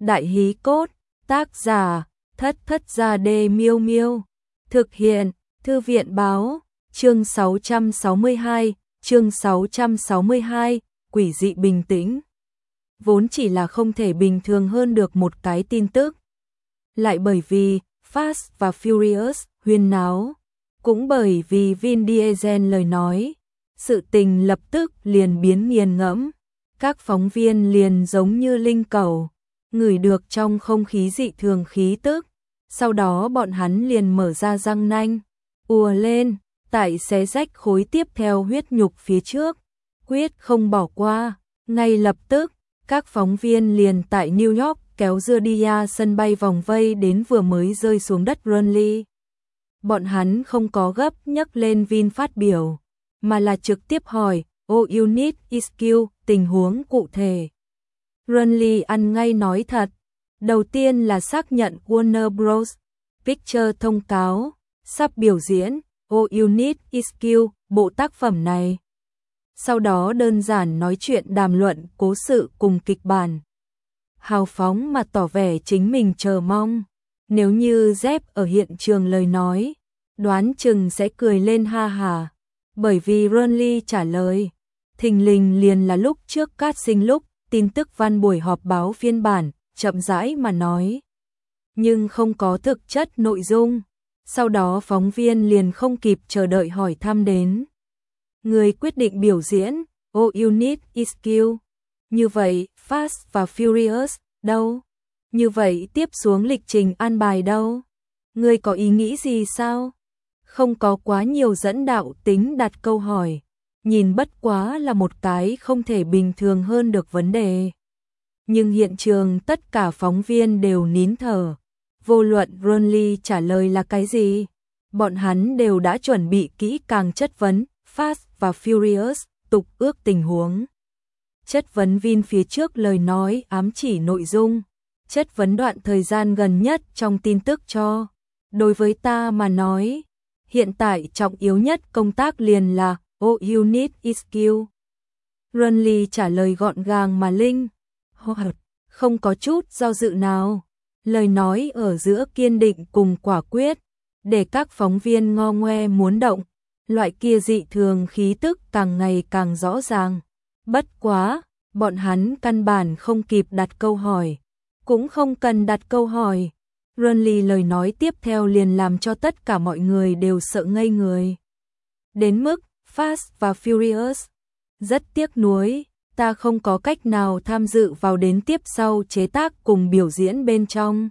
Đại hí cốt, tác giả, Thất Thất Gia Đê Miêu Miêu. Thực hiện, Thư viện báo, chương 662, quỷ dị bình tĩnh. Vốn chỉ là không thể bình thường hơn được một cái tin tức. Lại bởi vì Fast và Furious huyên náo, cũng bởi vì Vin Diesel lời nói, sự tình lập tức liền biến nghiền ngẫm. Các phóng viên liền giống như linh cẩu, ngửi được trong không khí dị thường khí tức. Sau đó bọn hắn liền mở ra răng nanh, ùa lên, tại xé rách khối tiếp theo huyết nhục phía trước, quyết không bỏ qua. Ngay lập tức, các phóng viên liền tại New York kéo Judea sân bay vòng vây đến vừa mới rơi xuống đất Runley. Bọn hắn không có gấp nhấc lên Vin phát biểu, mà là trực tiếp hỏi, "Oh, you need excuse, tình huống cụ thể." Runley ăn ngay nói thật. Đầu tiên là xác nhận Warner Bros. Pictures thông cáo sắp biểu diễn "Oh, you need excuse" bộ tác phẩm này. Sau đó đơn giản nói chuyện đàm luận cố sự cùng kịch bản. Hào phóng mà tỏ vẻ chính mình chờ mong. Nếu như Jeff ở hiện trường lời nói, đoán chừng sẽ cười lên ha hà. Bởi vì Runley trả lời, thình lình liền là lúc trước casting lúc, tin tức văn buổi họp báo phiên bản, chậm rãi mà nói. Nhưng không có thực chất nội dung. Sau đó phóng viên liền không kịp chờ đợi hỏi thăm đến. Người quyết định biểu diễn, "Oh, you need excuse." Như vậy, Fast và Furious, đâu? Như vậy tiếp xuống lịch trình an bài đâu? Người có ý nghĩ gì sao? Không có quá nhiều dẫn đạo tính đặt câu hỏi. Nhìn bất quá là một cái không thể bình thường hơn được vấn đề. Nhưng hiện trường tất cả phóng viên đều nín thở. Vô luận Runley trả lời là cái gì, bọn hắn đều đã chuẩn bị kỹ càng chất vấn Fast và Furious, tục ước tình huống. Chất vấn Vin phía trước lời nói ám chỉ nội dung. Chất vấn đoạn thời gian gần nhất trong tin tức cho. Đối với ta mà nói, hiện tại trọng yếu nhất công tác liền là "Oh, you need excuse." Runley trả lời gọn gàng mà linh hoạt, không có chút do dự nào. Lời nói ở giữa kiên định cùng quả quyết, để các phóng viên ngo ngoe muốn động. Loại kia dị thường khí tức càng ngày càng rõ ràng. Bất quá, bọn hắn căn bản không kịp đặt câu hỏi, cũng không cần đặt câu hỏi. Runley lời nói tiếp theo liền làm cho tất cả mọi người đều sợ ngây người. Đến mức Fast và Furious, rất tiếc nuối, ta không có cách nào tham dự vào đến tiếp sau chế tác cùng biểu diễn bên trong.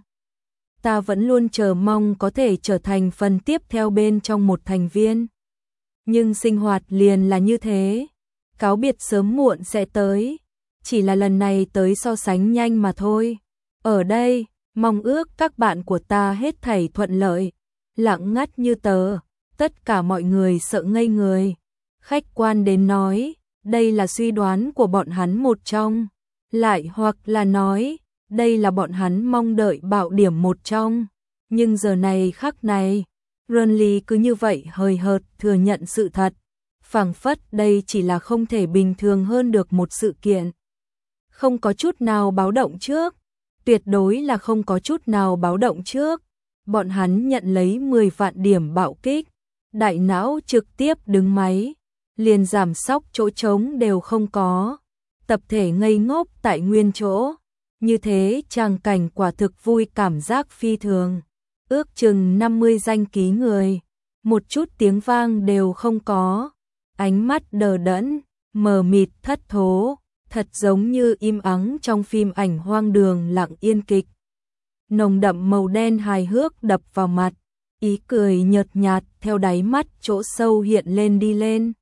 Ta vẫn luôn chờ mong có thể trở thành phần tiếp theo bên trong một thành viên. Nhưng sinh hoạt liền là như thế, cáo biệt sớm muộn sẽ tới, chỉ là lần này tới so sánh nhanh mà thôi. Ở đây, mong ước các bạn của ta hết thảy thuận lợi. Lặng ngắt như tờ, tất cả mọi người sợ ngây người. Khách quan đến nói, đây là suy đoán của bọn hắn một trong, lại hoặc là nói, đây là bọn hắn mong đợi bạo điểm một trong. Nhưng giờ này khắc này, Runley cứ như vậy hời hợt thừa nhận sự thật, phảng phất đây chỉ là không thể bình thường hơn được một sự kiện. Không có chút nào báo động trước, tuyệt đối là không có chút nào báo động trước. Bọn hắn nhận lấy 10 vạn điểm bạo kích, đại não trực tiếp đứng máy, liền giảm sóc chỗ trống đều không có, tập thể ngây ngốc tại nguyên chỗ. Như thế tràng cảnh quả thực vui cảm giác phi thường. Ước chừng 50 danh ký người, một chút tiếng vang đều không có, ánh mắt đờ đẫn, mờ mịt thất thố, thật giống như im ắng trong phim ảnh hoang đường lặng yên kịch. Nồng đậm màu đen hài hước đập vào mặt, ý cười nhợt nhạt theo đáy mắt chỗ sâu hiện lên đi lên.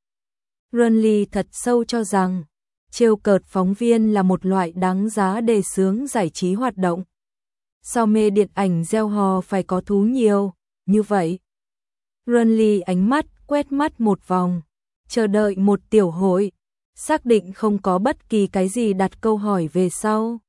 Runley thật sâu cho rằng, trêu cợt phóng viên là một loại đáng giá đề xướng giải trí hoạt động. So mê điện ảnh gieo hò phải có thú nhiều, như vậy. Runley ánh mắt quét mắt một vòng, chờ đợi một tiểu hội, xác định không có bất kỳ cái gì đặt câu hỏi về sau.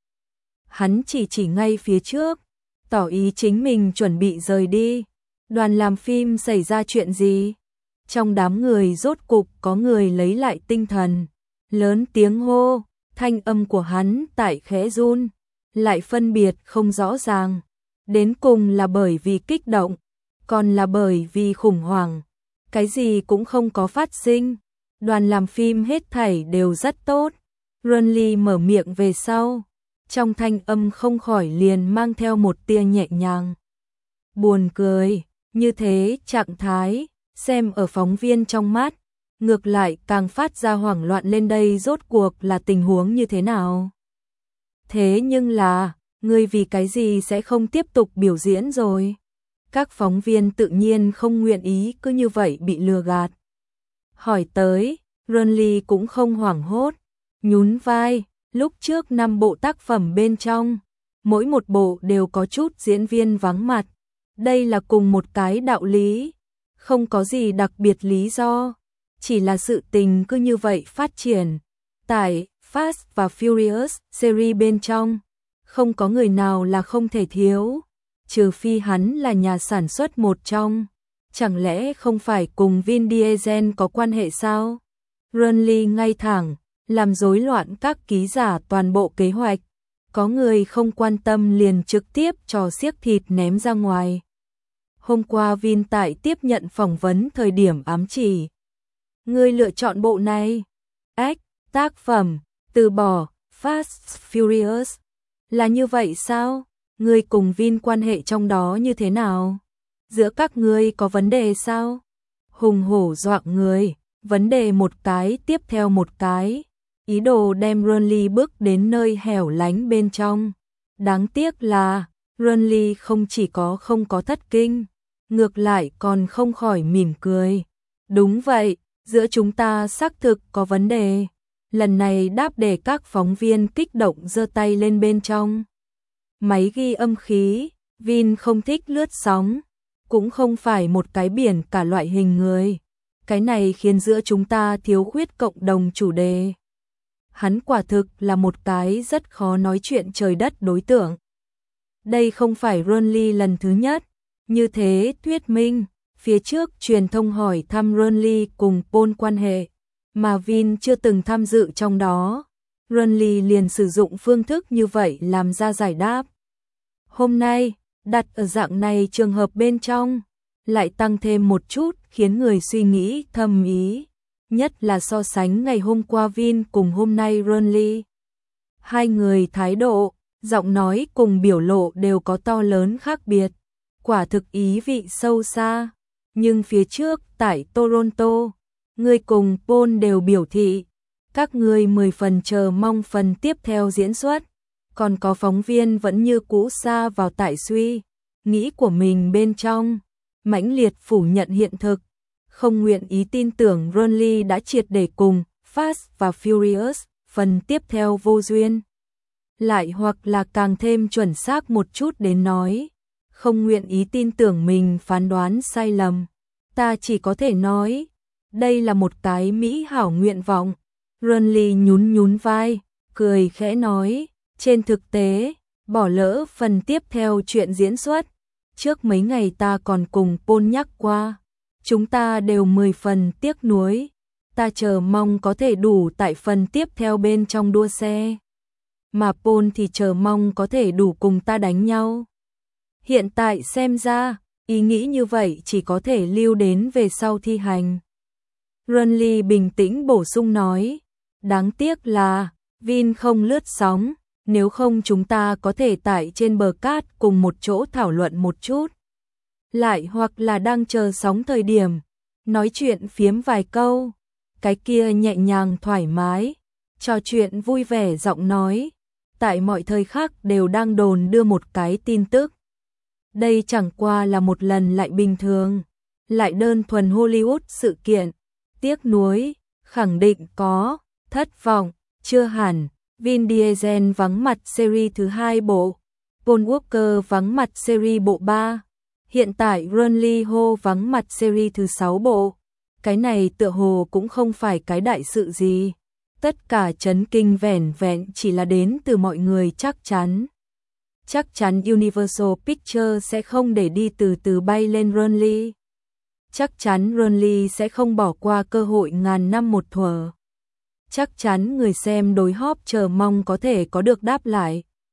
Hắn chỉ ngay phía trước, tỏ ý chính mình chuẩn bị rời đi. Đoàn làm phim xảy ra chuyện gì? Trong đám người rốt cục có người lấy lại tinh thần, lớn tiếng hô, thanh âm của hắn tại khẽ run. lại phân biệt không rõ ràng. Đến cùng là bởi vì kích động, còn là bởi vì khủng hoảng. Cái gì cũng không có phát sinh. Đoàn làm phim hết thảy đều rất tốt. Renly mở miệng về sau, trong thanh âm không khỏi liền mang theo một tia nhẹ nhàng. Buồn cười, như thế trạng thái, xem ở phóng viên trong mắt, ngược lại càng phát ra hoảng loạn lên đây rốt cuộc là tình huống như thế nào. Thế nhưng là, ngươi vì cái gì sẽ không tiếp tục biểu diễn rồi? Các phóng viên tự nhiên không nguyện ý cứ như vậy bị lừa gạt. Hỏi tới, Renly cũng không hoảng hốt, nhún vai, lúc trước 5 bộ tác phẩm bên trong, mỗi một bộ đều có chút diễn viên vắng mặt. Đây là cùng một cái đạo lý, không có gì đặc biệt lý do, chỉ là sự tình cứ như vậy phát triển. Tại Fast và Furious series bên trong, không có người nào là không thể thiếu, trừ phi hắn là nhà sản xuất một trong. Chẳng lẽ không phải cùng Vin Diesel có quan hệ sao? Renly ngay thẳng, làm rối loạn các ký giả toàn bộ kế hoạch. Có người không quan tâm liền trực tiếp cho xiếc thịt ném ra ngoài. Hôm qua Vin tại tiếp nhận phỏng vấn thời điểm ám chỉ. Ngươi lựa chọn bộ này. Tác phẩm, từ bỏ, Fast Furious. Là như vậy sao? Ngươi cùng Vin quan hệ trong đó như thế nào? Giữa các ngươi có vấn đề sao? Hùng hổ dọa người, vấn đề một cái tiếp theo một cái. Ý đồ đem Renly bước đến nơi hẻo lánh bên trong. Đáng tiếc là, Renly không chỉ không có thất kinh, ngược lại còn không khỏi mỉm cười. Đúng vậy, giữa chúng ta xác thực có vấn đề. Lần này đáp để các phóng viên kích động giơ tay lên bên trong máy ghi âm khí. Vin không thích lướt sóng, cũng không phải một cái biển cả loại hình người. Cái này khiến giữa chúng ta thiếu khuyết cộng đồng chủ đề. Hắn quả thực là một cái rất khó nói chuyện trời đất đối tượng. Đây không phải Renly lần thứ nhất, như thế thuyết minh, phía trước truyền thông hỏi thăm Renly cùng Paul quan hệ, mà Vin chưa từng tham dự trong đó. Renly liền sử dụng phương thức như vậy làm ra giải đáp. Hôm nay, đặt ở dạng này trường hợp bên trong, lại tăng thêm một chút khiến người suy nghĩ thầm ý, nhất là so sánh ngày hôm qua Vin cùng hôm nay Renly. Hai người thái độ, giọng nói cùng biểu lộ đều có to lớn khác biệt, quả thực ý vị sâu xa. Nhưng phía trước tại Toronto, người cùng Paul đều biểu thị, các người 10 phần chờ mong phần tiếp theo diễn xuất. Còn có phóng viên vẫn như cũ xa vào tại suy nghĩ của mình bên trong, mãnh liệt phủ nhận hiện thực, không nguyện ý tin tưởng Renly đã triệt để cùng Fast và Furious phần tiếp theo vô duyên. Lại hoặc là càng thêm chuẩn xác một chút đến nói, không nguyện ý tin tưởng mình phán đoán sai lầm. Ta chỉ có thể nói, đây là một cái mỹ hảo nguyện vọng. Renly nhún vai, cười khẽ nói, trên thực tế, bỏ lỡ phần tiếp theo chuyện diễn xuất. Trước mấy ngày ta còn cùng Paul nhắc qua, chúng ta đều 10 phần tiếc nuối. Ta chờ mong có thể đủ tại phần tiếp theo bên trong đua xe. Mà Paul thì chờ mong có thể đủ cùng ta đánh nhau. Hiện tại xem ra, ý nghĩ như vậy chỉ có thể lưu đến về sau thi hành. Renly bình tĩnh bổ sung nói, đáng tiếc là Vin không lướt sóng, nếu không chúng ta có thể tại trên bờ cát cùng một chỗ thảo luận một chút. Lại hoặc là đang chờ sóng thời điểm, nói chuyện phiếm vài câu, cái kia nhẹ nhàng thoải mái, trò chuyện vui vẻ giọng nói, tại mọi thời khắc đều đang đồn đưa một cái tin tức. Đây chẳng qua là một lần lại bình thường, lại đơn thuần Hollywood sự kiện, tiếc nuối, khẳng định có, thất vọng, chưa hẳn. Vin Diesel vắng mặt series thứ 2 bộ, Paul Walker vắng mặt series bộ 3, hiện tại Renly Ho vắng mặt series thứ 6 bộ. Cái này tựa hồ cũng không phải cái đại sự gì. Tất cả chấn kinh vẻn vẹn chỉ là đến từ mọi người chắc chắn. Chắc chắn Universal Pictures sẽ không để đi từ từ bay lên Renly. Chắc chắn Renly sẽ không bỏ qua cơ hội ngàn năm một thuở. Chắc chắn người xem đối hóp chờ mong có thể có được đáp lại.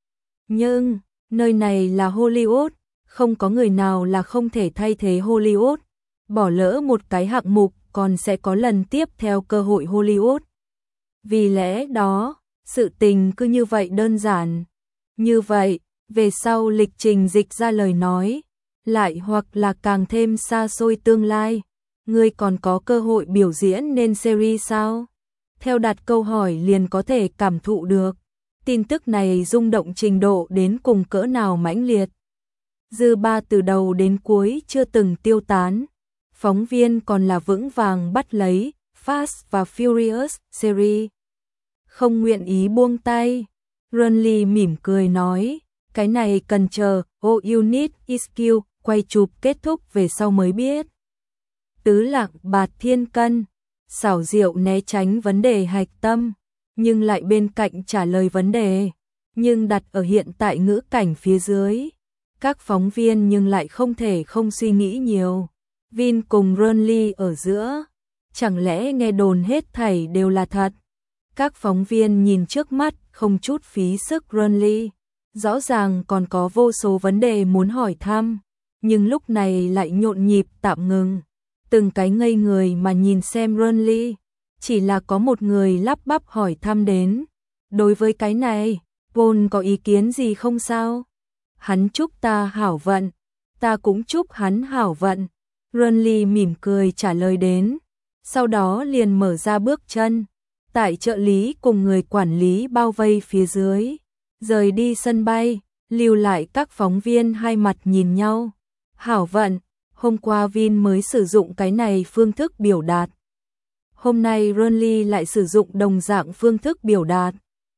Nhưng, nơi này là Hollywood, không có người nào là không thể thay thế Hollywood. Bỏ lỡ một cái hạng mục còn sẽ có lần tiếp theo cơ hội Hollywood. Vì lẽ đó, sự tình cứ như vậy đơn giản. Như vậy, về sau lịch trình dịch ra lời nói, lại hoặc là càng thêm xa xôi tương lai, ngươi còn có cơ hội biểu diễn nên series sao? Theo đặt câu hỏi liền có thể cảm thụ được, tin tức này rung động trình độ đến cùng cỡ nào mãnh liệt. Dư ba từ đầu đến cuối chưa từng tiêu tán, phóng viên còn là vững vàng bắt lấy Fast và Furious series. Không nguyện ý buông tay, Renly mỉm cười nói, cái này cần chờ All You Need Is Skill quay chụp kết thúc về sau mới biết. Tứ Lạc Bạt Thiên Cân, xảo diệu né tránh vấn đề hạch tâm, nhưng lại bên cạnh trả lời vấn đề, nhưng đặt ở hiện tại ngữ cảnh phía dưới. Các phóng viên nhưng lại không thể không suy nghĩ nhiều. Vin cùng Renly ở giữa, chẳng lẽ nghe đồn hết thảy đều là thật? Các phóng viên nhìn trước mắt không chút phí sức Renly, rõ ràng còn có vô số vấn đề muốn hỏi thăm, nhưng lúc này lại nhộn nhịp tạm ngừng. Từng cái ngây người mà nhìn xem Renly, chỉ là có một người lắp bắp hỏi thăm đến. Đối với cái này, Paul có ý kiến gì không sao? Hắn chúc ta hảo vận, ta cũng chúc hắn hảo vận. Renly mỉm cười trả lời đến, sau đó liền mở ra bước chân, tại trợ lý cùng người quản lý bao vây phía dưới, rời đi sân bay, lưu lại các phóng viên hai mặt nhìn nhau. Hảo vận, hôm qua Vin mới sử dụng cái này phương thức biểu đạt. Hôm nay Renly lại sử dụng đồng dạng phương thức biểu đạt.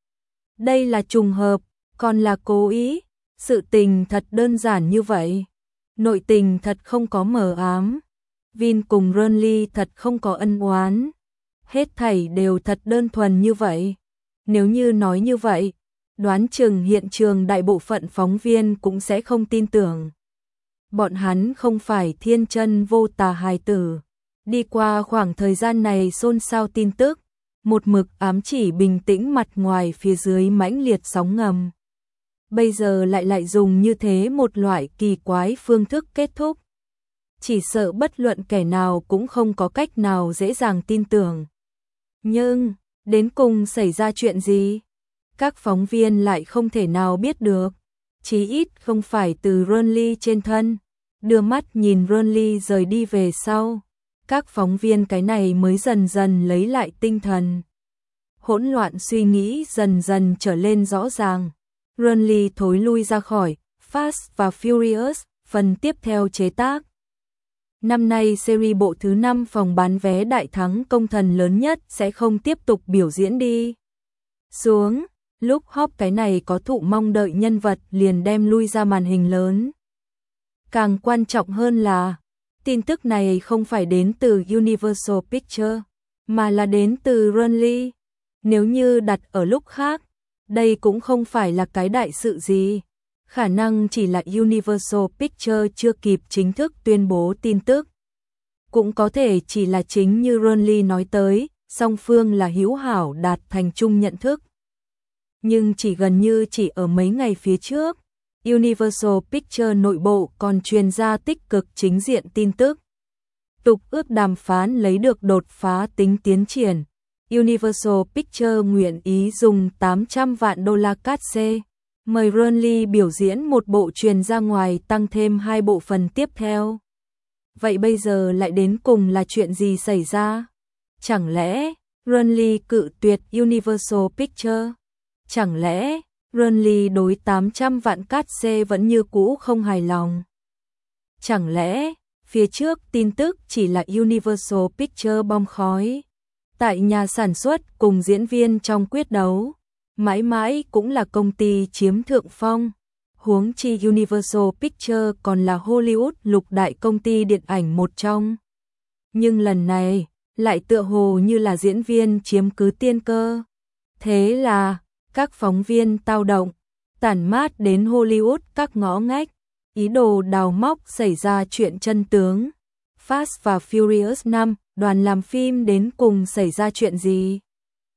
Đây là trùng hợp, còn là cố ý, sự tình thật đơn giản như vậy. Nội tình thật không có mờ ám. Vin cùng Renly thật không có ân oán. Hết thảy đều thật đơn thuần như vậy. Nếu như nói như vậy, đoán chừng hiện trường đại bộ phận phóng viên cũng sẽ không tin tưởng. Bọn hắn không phải thiên chân vô tà hài tử. Đi qua khoảng thời gian này xôn xao tin tức, một mực ám chỉ bình tĩnh mặt ngoài phía dưới mãnh liệt sóng ngầm. Bây giờ lại dùng như thế một loại kỳ quái phương thức kết thúc. Chỉ sợ bất luận kẻ nào cũng không có cách nào dễ dàng tin tưởng. Nhưng, đến cùng xảy ra chuyện gì? Các phóng viên lại không thể nào biết được. Chí ít không phải từ Renly trên thân. Đưa mắt nhìn Renly rời đi về sau. Các phóng viên cái này mới dần dần lấy lại tinh thần. Hỗn loạn suy nghĩ dần dần trở lên rõ ràng. Renly thối lui ra khỏi Fast và Furious, phần tiếp theo chế tác. Năm nay series bộ thứ 5 phòng bán vé đại thắng công thần lớn nhất sẽ không tiếp tục biểu diễn đi xuống. Lúc Hop cái này có thụ mong đợi nhân vật liền đem lui ra màn hình lớn. Càng quan trọng hơn là, tin tức này không phải đến từ Universal Pictures, mà là đến từ Renly. Nếu như đặt ở lúc khác, đây cũng không phải là cái đại sự gì. Khả năng chỉ là Universal Pictures chưa kịp chính thức tuyên bố tin tức. Cũng có thể chỉ là chính như Renly nói tới, song phương là hữu hảo đạt thành chung nhận thức. Nhưng gần như chỉ ở mấy ngày phía trước, Universal Pictures nội bộ còn truyền ra tích cực chính diện tin tức. Tục ước đàm phán lấy được đột phá tính tiến triển. Universal Pictures nguyện ý dùng 800 vạn đô la cát xê, mời Renly biểu diễn một bộ truyền ra ngoài tăng thêm 2 bộ phần tiếp theo. Vậy bây giờ lại đến cùng là chuyện gì xảy ra? Chẳng lẽ Renly cự tuyệt Universal Pictures? Chẳng lẽ Renly đối 800 vạn cát xê vẫn như cũ không hài lòng? Chẳng lẽ phía trước tin tức chỉ là Universal Pictures bom khói? Tại nhà sản xuất cùng diễn viên trong quyết đấu, mãi mãi cũng là công ty chiếm thượng phong. Huống chi Universal Pictures còn là Hollywood lục đại công ty điện ảnh một trong. Nhưng lần này, lại tựa hồ như là diễn viên chiếm cứ tiên cơ. Thế là, các phóng viên tao động, tản mát đến Hollywood các ngõ ngách, ý đồ đào móc xảy ra chuyện chân tướng. Fast và Furious 5, đoàn làm phim đến cùng xảy ra chuyện gì?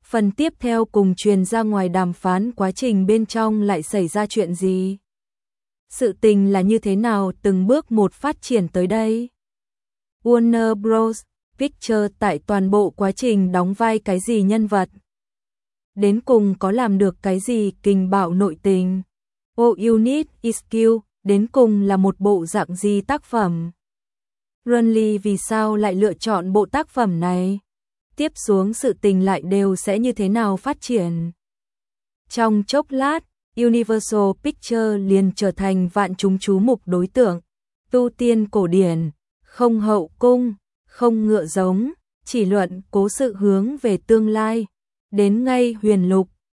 Phần tiếp theo cùng truyền ra ngoài đàm phán quá trình bên trong lại xảy ra chuyện gì? Sự tình là như thế nào từng bước một phát triển tới đây? Warner Bros. Pictures tại toàn bộ quá trình đóng vai cái gì nhân vật? Đến cùng có làm được cái gì kình bạo nội tình? All You Need Is Skill đến cùng là một bộ dạng gì tác phẩm? Runly vì sao lại lựa chọn bộ tác phẩm này? Tiếp xuống sự tình lại đều sẽ như thế nào phát triển? Trong chốc lát, Universal Pictures liền trở thành vạn chúng chú mục đối tượng. Tu tiên cổ điển, không hậu cung, không ngựa giống, chỉ luận cố sự hướng về tương lai. Đến ngay huyền lục,